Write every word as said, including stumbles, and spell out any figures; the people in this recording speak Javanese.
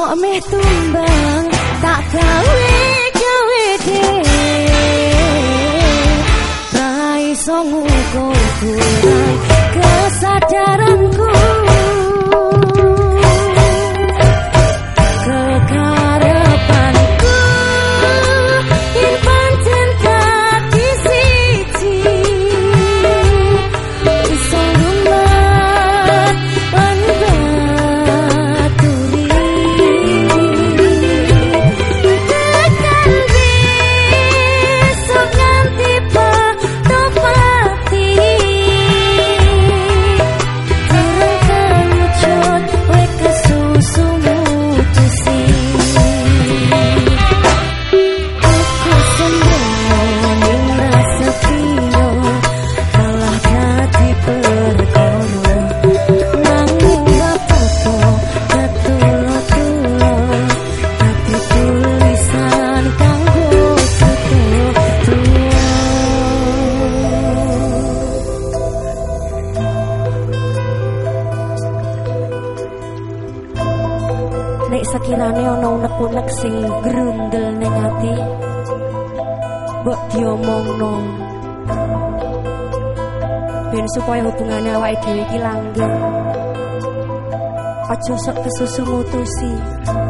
kok meh tumbang tak gawe gawe dhewe ra iso ngukur kurang kesadaranku kekarepanku yen pancen dadi siji iso lumat lan baturi tekan besok nganti patopati terang kelucut we kesusu mutusi aku sembrono ning rasa piyo kalah dadi perkara nanging apa-apa betul-betul dadi tulisan kanggo tutur nek sekirane ana unek-unek sing grundel ning ati mbok diomongno ben supaya hubungane awake dhewe iki langgeng aja sok kesusu mutusi